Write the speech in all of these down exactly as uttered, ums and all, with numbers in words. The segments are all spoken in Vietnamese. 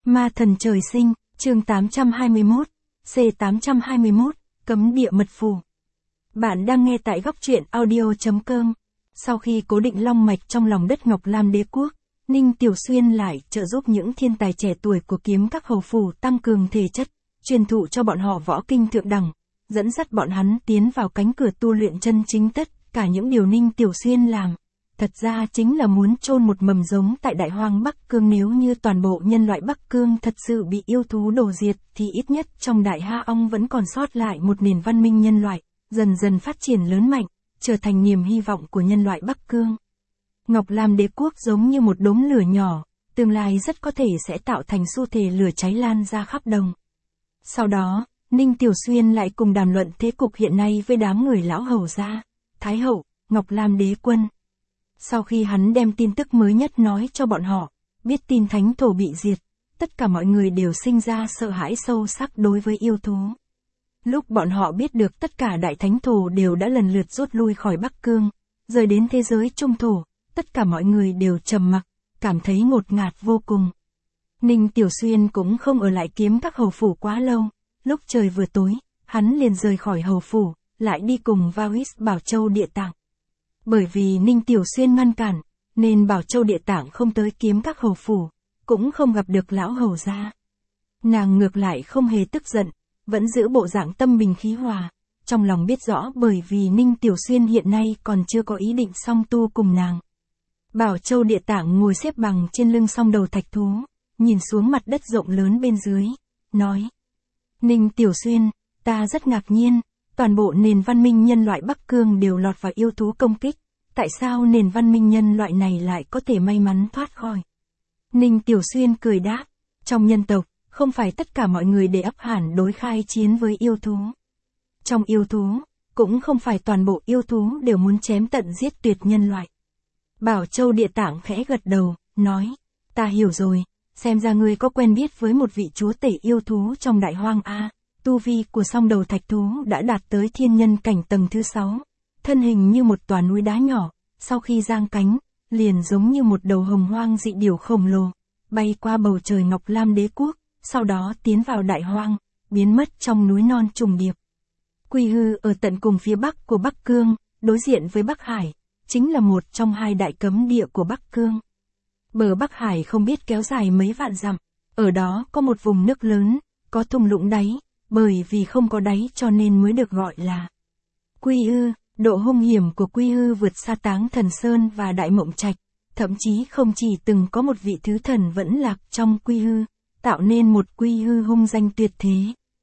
Ma thần trời sinh, chương tám trăm hai mươi mốt, C tám trăm hai mươi mốt, cấm địa mật phù. Bạn đang nghe tại góc truyện audio chấm com. Sau khi cố định long mạch trong lòng đất Ngọc Lam Đế quốc, Ninh Tiểu Xuyên lại trợ giúp những thiên tài trẻ tuổi của kiếm các hầu phủ tăng cường thể chất, truyền thụ cho bọn họ võ kinh thượng đẳng, dẫn dắt bọn hắn tiến vào cánh cửa tu luyện chân chính. Tất cả những điều Ninh Tiểu Xuyên làm, thật ra chính là muốn chôn một mầm giống tại Đại Hoang Bắc Cương. Nếu như toàn bộ nhân loại Bắc Cương thật sự bị yêu thú đổ diệt thì ít nhất trong Đại Ha Ong vẫn còn sót lại một nền văn minh nhân loại, dần dần phát triển lớn mạnh, trở thành niềm hy vọng của nhân loại Bắc Cương. Ngọc Lam Đế quốc giống như một đống lửa nhỏ, tương lai rất có thể sẽ tạo thành xu thế lửa cháy lan ra khắp đồng. Sau đó, Ninh Tiểu Xuyên lại cùng đàm luận thế cục hiện nay với đám người lão hầu gia, Thái hậu, Ngọc Lam Đế quân. Sau khi hắn đem tin tức mới nhất nói cho bọn họ, biết tin thánh thổ bị diệt, tất cả mọi người đều sinh ra sợ hãi sâu sắc đối với yêu thú. Lúc bọn họ biết được tất cả đại thánh thổ đều đã lần lượt rút lui khỏi Bắc Cương, rời đến thế giới trung thổ, tất cả mọi người đều trầm mặc, cảm thấy ngột ngạt vô cùng. Ninh Tiểu Xuyên cũng không ở lại kiếm các hầu phủ quá lâu, lúc trời vừa tối, hắn liền rời khỏi hầu phủ, lại đi cùng Varis Bảo Châu Địa Tạng. Bởi vì Ninh Tiểu Xuyên ngăn cản, nên Bảo Châu Địa Tạng không tới kiếm các hầu phủ, cũng không gặp được lão hầu gia. Nàng ngược lại không hề tức giận, vẫn giữ bộ dạng tâm bình khí hòa, trong lòng biết rõ bởi vì Ninh Tiểu Xuyên hiện nay còn chưa có ý định song tu cùng nàng. Bảo Châu Địa Tạng ngồi xếp bằng trên lưng song đầu thạch thú, nhìn xuống mặt đất rộng lớn bên dưới, nói: Ninh Tiểu Xuyên, ta rất ngạc nhiên, toàn bộ nền văn minh nhân loại Bắc Cương đều lọt vào yêu thú công kích, tại sao nền văn minh nhân loại này lại có thể may mắn thoát khỏi? Ninh Tiểu Xuyên cười đáp, trong nhân tộc, không phải tất cả mọi người để ấp hẳn đối khai chiến với yêu thú. Trong yêu thú, cũng không phải toàn bộ yêu thú đều muốn chém tận giết tuyệt nhân loại. Bảo Châu Địa Tạng khẽ gật đầu, nói: ta hiểu rồi, xem ra ngươi có quen biết với một vị chúa tể yêu thú trong Đại Hoang A. Tu vi của song đầu thạch thú đã đạt tới thiên nhân cảnh tầng thứ sáu, thân hình như một tòa núi đá nhỏ, sau khi giang cánh, liền giống như một đầu hồng hoang dị điểu khổng lồ, bay qua bầu trời Ngọc Lam Đế quốc, sau đó tiến vào Đại Hoang, biến mất trong núi non trùng điệp. Quy Hư ở tận cùng phía bắc của Bắc Cương, đối diện với Bắc Hải, chính là một trong hai đại cấm địa của Bắc Cương. Bờ Bắc Hải không biết kéo dài mấy vạn dặm, ở đó có một vùng nước lớn, có thung lũng đáy, bởi vì không có đáy cho nên mới được gọi là Quy Hư. Độ hung hiểm của Quy Hư vượt xa Táng Thần Sơn và Đại Mộng Trạch, thậm chí không chỉ từng có một vị thứ thần vẫn lạc trong Quy Hư, tạo nên một Quy Hư hung danh tuyệt thế.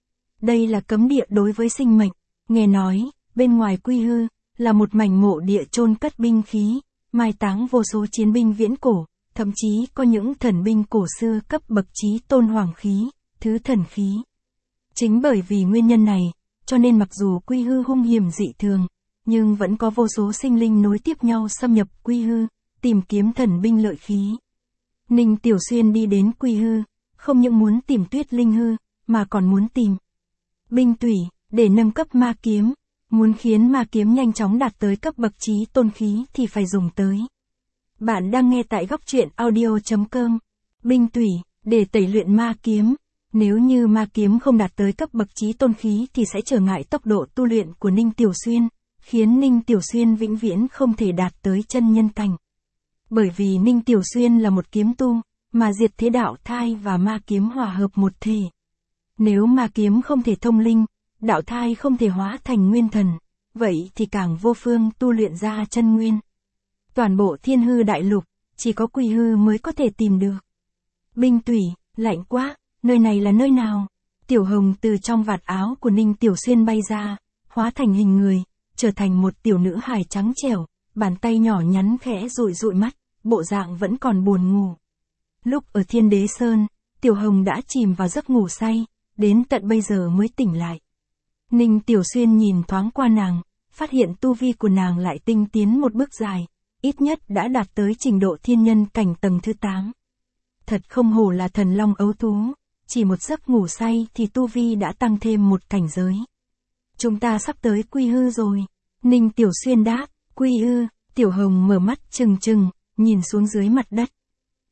Đây là cấm địa đối với sinh mệnh, nghe nói, bên ngoài Quy Hư, là một mảnh mộ địa chôn cất binh khí, mai táng vô số chiến binh viễn cổ, thậm chí có những thần binh cổ xưa cấp bậc chí tôn hoàng khí, thứ thần khí. Chính bởi vì nguyên nhân này, cho nên mặc dù Quy Hư hung hiểm dị thường, nhưng vẫn có vô số sinh linh nối tiếp nhau xâm nhập Quy Hư, tìm kiếm thần binh lợi khí. Ninh Tiểu Xuyên đi đến Quy Hư, không những muốn tìm Tuyết Linh Hư, mà còn muốn tìm binh tủy, để nâng cấp ma kiếm. Muốn khiến ma kiếm nhanh chóng đạt tới cấp bậc chí tôn khí thì phải dùng tới. Bạn đang nghe tại góc truyện audio chấm com. Binh tủy, để tẩy luyện ma kiếm. Nếu như ma kiếm không đạt tới cấp bậc chí tôn khí thì sẽ trở ngại tốc độ tu luyện của Ninh Tiểu Xuyên, khiến Ninh Tiểu Xuyên vĩnh viễn không thể đạt tới chân nhân cảnh. Bởi vì Ninh Tiểu Xuyên là một kiếm tu, mà diệt thế đạo thai và ma kiếm hòa hợp một thể. Nếu ma kiếm không thể thông linh, đạo thai không thể hóa thành nguyên thần, vậy thì càng vô phương tu luyện ra chân nguyên. Toàn bộ Thiên Hư Đại Lục, chỉ có Quy Hư mới có thể tìm được. Binh tủy, lạnh quá, nơi này là nơi nào? Tiểu Hồng từ trong vạt áo của Ninh Tiểu Xuyên bay ra, hóa thành hình người, trở thành một tiểu nữ hài trắng trẻo, bàn tay nhỏ nhắn khẽ dụi dụi mắt, bộ dạng vẫn còn buồn ngủ. Lúc ở Thiên Đế Sơn, Tiểu Hồng đã chìm vào giấc ngủ say, đến tận bây giờ mới tỉnh lại. Ninh Tiểu Xuyên nhìn thoáng qua nàng, phát hiện tu vi của nàng lại tinh tiến một bước dài, ít nhất đã đạt tới trình độ thiên nhân cảnh tầng thứ tám. Thật không hổ là thần long ấu thú, chỉ một giấc ngủ say thì tu vi đã tăng thêm một cảnh giới. Chúng ta sắp tới Quy Hư rồi. Ninh Tiểu Xuyên đáp, Quy Hư. Tiểu Hồng mở mắt trừng trừng, nhìn xuống dưới mặt đất.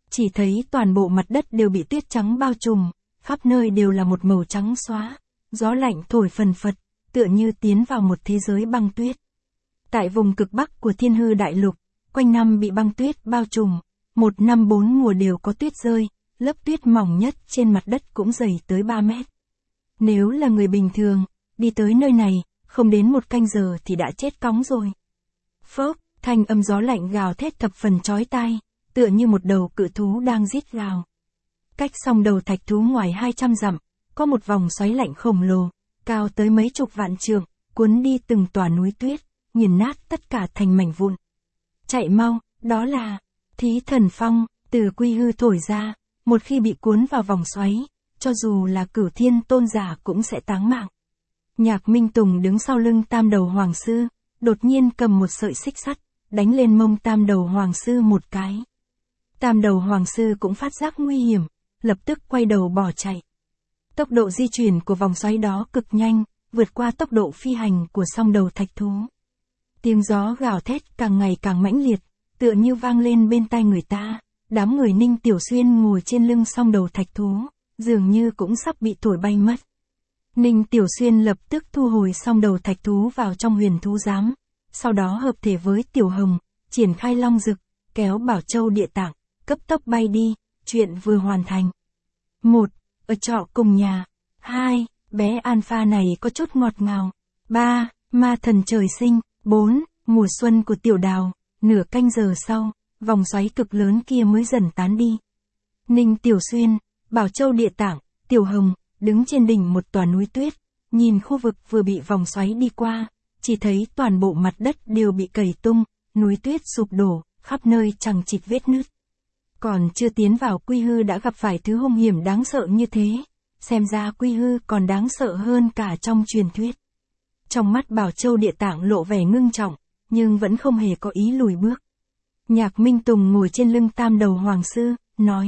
Chỉ thấy toàn bộ mặt đất đều bị tuyết trắng bao trùm, khắp nơi đều là một màu trắng xóa, gió lạnh thổi phần phật, tựa như tiến vào một thế giới băng tuyết. Tại vùng cực bắc của Thiên Hư Đại Lục, quanh năm bị băng tuyết bao trùm, một năm bốn mùa đều có tuyết rơi, lớp tuyết mỏng nhất trên mặt đất cũng dày tới ba mét. Nếu là người bình thường, đi tới nơi này, không đến một canh giờ thì đã chết cóng rồi. Phốc, thanh âm gió lạnh gào thét thập phần chói tai, tựa như một đầu cự thú đang rít gào. Cách song đầu thạch thú ngoài hai trăm dặm, có một vòng xoáy lạnh khổng lồ, cao tới mấy chục vạn trượng, cuốn đi từng tòa núi tuyết, nghiền nát tất cả thành mảnh vụn. Chạy mau, đó là Thí Thần Phong, từ Quy Hư thổi ra, một khi bị cuốn vào vòng xoáy, cho dù là Cửu Thiên tôn giả cũng sẽ táng mạng. Nhạc Minh Tùng đứng sau lưng Tam Đầu Hoàng Sư, đột nhiên cầm một sợi xích sắt, đánh lên mông Tam Đầu Hoàng Sư một cái. Tam Đầu Hoàng Sư cũng phát giác nguy hiểm, lập tức quay đầu bỏ chạy. Tốc độ di chuyển của vòng xoáy đó cực nhanh, vượt qua tốc độ phi hành của song đầu thạch thú. Tiếng gió gào thét càng ngày càng mãnh liệt, tựa như vang lên bên tai người ta. Đám người Ninh Tiểu Xuyên ngồi trên lưng song đầu thạch thú, dường như cũng sắp bị thổi bay mất. Ninh Tiểu Xuyên lập tức thu hồi song đầu thạch thú vào trong huyền thú giám, sau đó hợp thể với Tiểu Hồng, triển khai long dực, kéo Bảo Châu Địa Tạng, cấp tốc bay đi, chuyện vừa hoàn thành. một. Ở trọ cùng nhà. hai. Bé Alpha này có chút ngọt ngào. ba. Ma thần trời sinh. bốn. Mùa xuân của Tiểu Đào. Nửa canh giờ sau, vòng xoáy cực lớn kia mới dần tán đi. Ninh Tiểu Xuyên, Bảo Châu Địa Tạng, Tiểu Hồng, đứng trên đỉnh một tòa núi tuyết, nhìn khu vực vừa bị vòng xoáy đi qua, chỉ thấy toàn bộ mặt đất đều bị cày tung, núi tuyết sụp đổ, khắp nơi chằng chịt vết nứt. Còn chưa tiến vào Quy Hư đã gặp phải thứ hung hiểm đáng sợ như thế, xem ra Quy Hư còn đáng sợ hơn cả trong truyền thuyết. Trong mắt Bảo Châu Địa Tạng lộ vẻ ngưng trọng, nhưng vẫn không hề có ý lùi bước. Nhạc Minh Tùng ngồi trên lưng Tam Đầu Hoàng Sư, nói.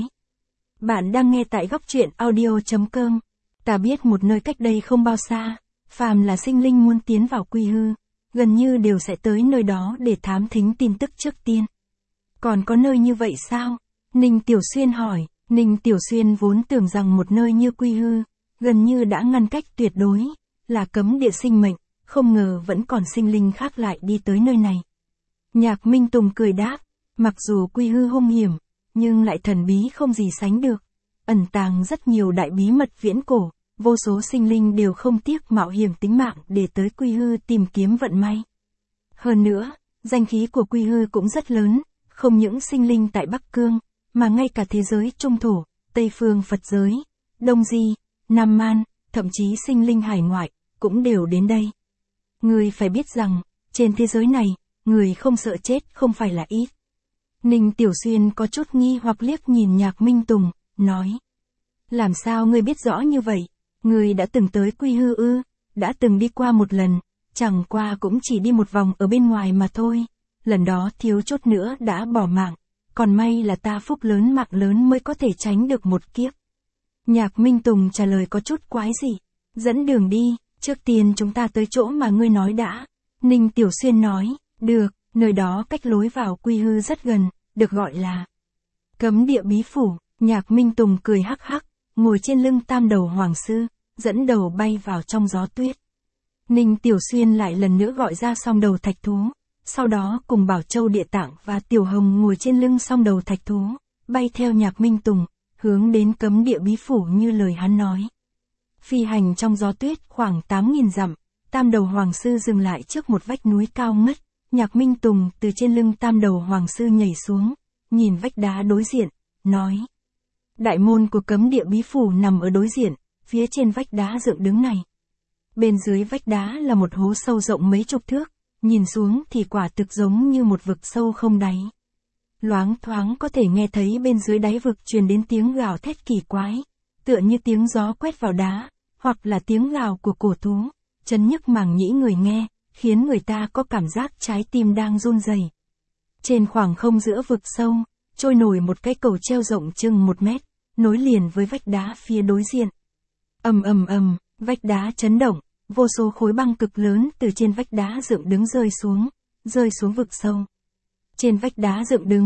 Bạn đang nghe tại góc truyện audio chấm com. Ta biết một nơi cách đây không bao xa, phàm là sinh linh muốn tiến vào Quy Hư, gần như đều sẽ tới nơi đó để thám thính tin tức trước tiên. Còn có nơi như vậy sao? Ninh Tiểu Xuyên hỏi. Ninh Tiểu Xuyên vốn tưởng rằng một nơi như Quy Hư, gần như đã ngăn cách tuyệt đối, là cấm địa sinh mệnh, không ngờ vẫn còn sinh linh khác lại đi tới nơi này. Nhạc Minh Tùng cười đáp, mặc dù Quy Hư hung hiểm, nhưng lại thần bí không gì sánh được, ẩn tàng rất nhiều đại bí mật viễn cổ, vô số sinh linh đều không tiếc mạo hiểm tính mạng để tới Quy Hư tìm kiếm vận may. Hơn nữa, danh khí của Quy Hư cũng rất lớn, không những sinh linh tại Bắc Cương, mà ngay cả thế giới Trung Thổ, Tây Phương Phật giới, Đông Di, Nam Man, thậm chí sinh linh hải ngoại, cũng đều đến đây. Người phải biết rằng, trên thế giới này, người không sợ chết không phải là ít. Ninh Tiểu Xuyên có chút nghi hoặc liếc nhìn Nhạc Minh Tùng, nói. Làm sao ngươi biết rõ như vậy? Ngươi đã từng tới Quy Hư ư? Đã từng đi qua một lần, chẳng qua cũng chỉ đi một vòng ở bên ngoài mà thôi. Lần đó thiếu chút nữa đã bỏ mạng, còn may là ta phúc lớn mạng lớn mới có thể tránh được một kiếp. Nhạc Minh Tùng trả lời có chút quái dị. Dẫn đường đi, trước tiên chúng ta tới chỗ mà ngươi nói đã. Ninh Tiểu Xuyên nói, được, nơi đó cách lối vào Quy Hư rất gần, được gọi là Cấm Địa Bí Phủ. Nhạc Minh Tùng cười hắc hắc, ngồi trên lưng Tam Đầu Hoàng Sư, dẫn đầu bay vào trong gió tuyết. Ninh Tiểu Xuyên lại lần nữa gọi ra song đầu thạch thú, sau đó cùng Bảo Châu Địa Tạng và Tiểu Hồng ngồi trên lưng song đầu thạch thú, bay theo Nhạc Minh Tùng, hướng đến Cấm Địa Bí Phủ như lời hắn nói. Phi hành trong gió tuyết khoảng tám nghìn dặm, Tam Đầu Hoàng Sư dừng lại trước một vách núi cao ngất. Nhạc Minh Tùng từ trên lưng Tam Đầu Hoàng Sư nhảy xuống, nhìn vách đá đối diện, nói. Đại môn của Cấm Địa Bí Phủ nằm ở đối diện, phía trên vách đá dựng đứng này. Bên dưới vách đá là một hố sâu rộng mấy chục thước, nhìn xuống thì quả thực giống như một vực sâu không đáy. Loáng thoáng có thể nghe thấy bên dưới đáy vực truyền đến tiếng gào thét kỳ quái, tựa như tiếng gió quét vào đá, hoặc là tiếng gào của cổ thú, chấn nhức màng nhĩ người nghe, khiến người ta có cảm giác trái tim đang run rẩy. Trên khoảng không giữa vực sâu, trôi nổi một cái cầu treo rộng chừng một mét, nối liền với vách đá phía đối diện. Ầm ầm ầm, vách đá chấn động, vô số khối băng cực lớn từ trên vách đá dựng đứng rơi xuống, rơi xuống vực sâu. Trên vách đá dựng đứng,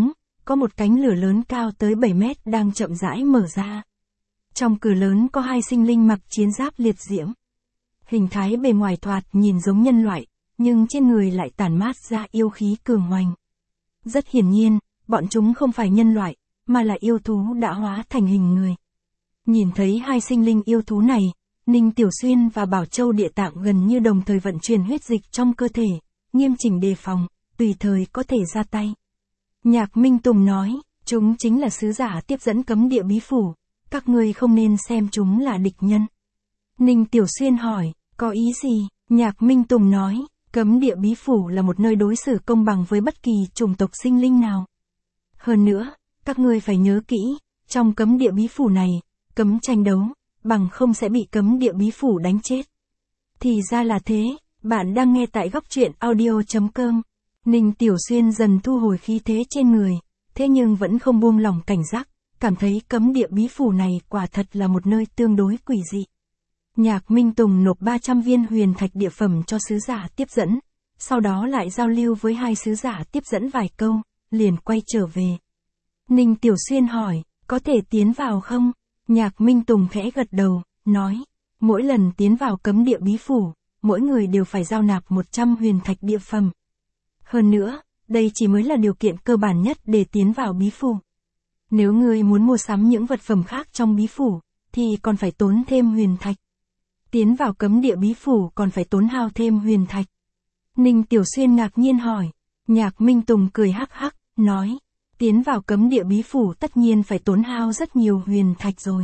có một cánh lửa lớn cao tới bảy mét đang chậm rãi mở ra. Trong cửa lớn có hai sinh linh mặc chiến giáp liệt diễm. Hình thái bề ngoài thoạt nhìn giống nhân loại, nhưng trên người lại tản mát ra yêu khí cường hoành. Rất hiển nhiên, bọn chúng không phải nhân loại, mà là yêu thú đã hóa thành hình người. Nhìn thấy hai sinh linh yêu thú này, Ninh Tiểu Xuyên và Bảo Châu Địa Tạng gần như đồng thời vận chuyển huyết dịch trong cơ thể, nghiêm chỉnh đề phòng, tùy thời có thể ra tay. Nhạc Minh Tùng nói, chúng chính là sứ giả tiếp dẫn cấm địa bí phủ, các ngươi không nên xem chúng là địch nhân. Ninh Tiểu Xuyên hỏi, có ý gì? Nhạc Minh Tùng nói, cấm địa bí phủ là một nơi đối xử công bằng với bất kỳ chủng tộc sinh linh nào. Hơn nữa, các ngươi phải nhớ kỹ, trong cấm địa bí phủ này, cấm tranh đấu, bằng không sẽ bị cấm địa bí phủ đánh chết. Thì ra là thế, bạn đang nghe tại góc truyện audio chấm com. Ninh Tiểu Xuyên dần thu hồi khí thế trên người, thế nhưng vẫn không buông lỏng cảnh giác, cảm thấy cấm địa bí phủ này quả thật là một nơi tương đối quỷ dị. Nhạc Minh Tùng nộp ba trăm viên huyền thạch địa phẩm cho sứ giả tiếp dẫn, sau đó lại giao lưu với hai sứ giả tiếp dẫn vài câu, liền quay trở về. Ninh Tiểu Xuyên hỏi, có thể tiến vào không? Nhạc Minh Tùng khẽ gật đầu, nói, mỗi lần tiến vào cấm địa bí phủ, mỗi người đều phải giao nạp một trăm huyền thạch địa phẩm. Hơn nữa, đây chỉ mới là điều kiện cơ bản nhất để tiến vào bí phủ. Nếu ngươi muốn mua sắm những vật phẩm khác trong bí phủ, thì còn phải tốn thêm huyền thạch. Tiến vào cấm địa bí phủ còn phải tốn hao thêm huyền thạch. Ninh Tiểu Xuyên ngạc nhiên hỏi. Nhạc Minh Tùng cười hắc hắc, nói, tiến vào cấm địa bí phủ tất nhiên phải tốn hao rất nhiều huyền thạch rồi.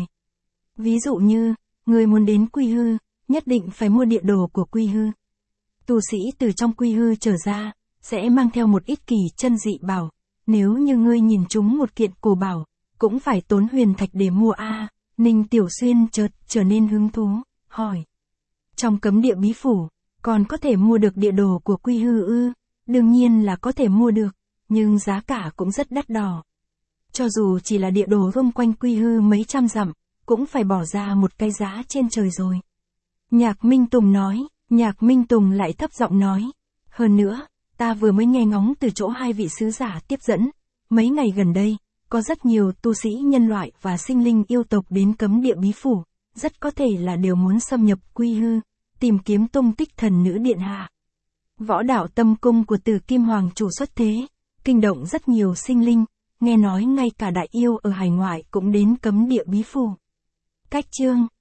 Ví dụ như, người muốn đến Quy Hư, nhất định phải mua địa đồ của Quy Hư. Tu sĩ từ trong Quy Hư trở ra, sẽ mang theo một ít kỳ chân dị bảo. Nếu như ngươi nhìn chúng một kiện cổ bảo, cũng phải tốn huyền thạch để mua a. À, Ninh Tiểu Xuyên chợt trở nên hứng thú, hỏi. Trong cấm địa bí phủ, còn có thể mua được địa đồ của Quy Hư ư? Đương nhiên là có thể mua được, nhưng giá cả cũng rất đắt đỏ. Cho dù chỉ là địa đồ vông quanh Quy Hư mấy trăm dặm, cũng phải bỏ ra một cái giá trên trời rồi. Nhạc Minh Tùng nói, Nhạc Minh Tùng lại thấp giọng nói. Hơn nữa, ta vừa mới nghe ngóng từ chỗ hai vị sứ giả tiếp dẫn, mấy ngày gần đây, có rất nhiều tu sĩ nhân loại và sinh linh yêu tộc đến cấm địa bí phủ, rất có thể là đều muốn xâm nhập Quy Hư, tìm kiếm tung tích thần nữ điện hạ. Võ đạo tâm cung của Tử Kim Hoàng chủ xuất thế, kinh động rất nhiều sinh linh, nghe nói ngay cả đại yêu ở hải ngoại cũng đến cấm địa bí phủ. Cách chương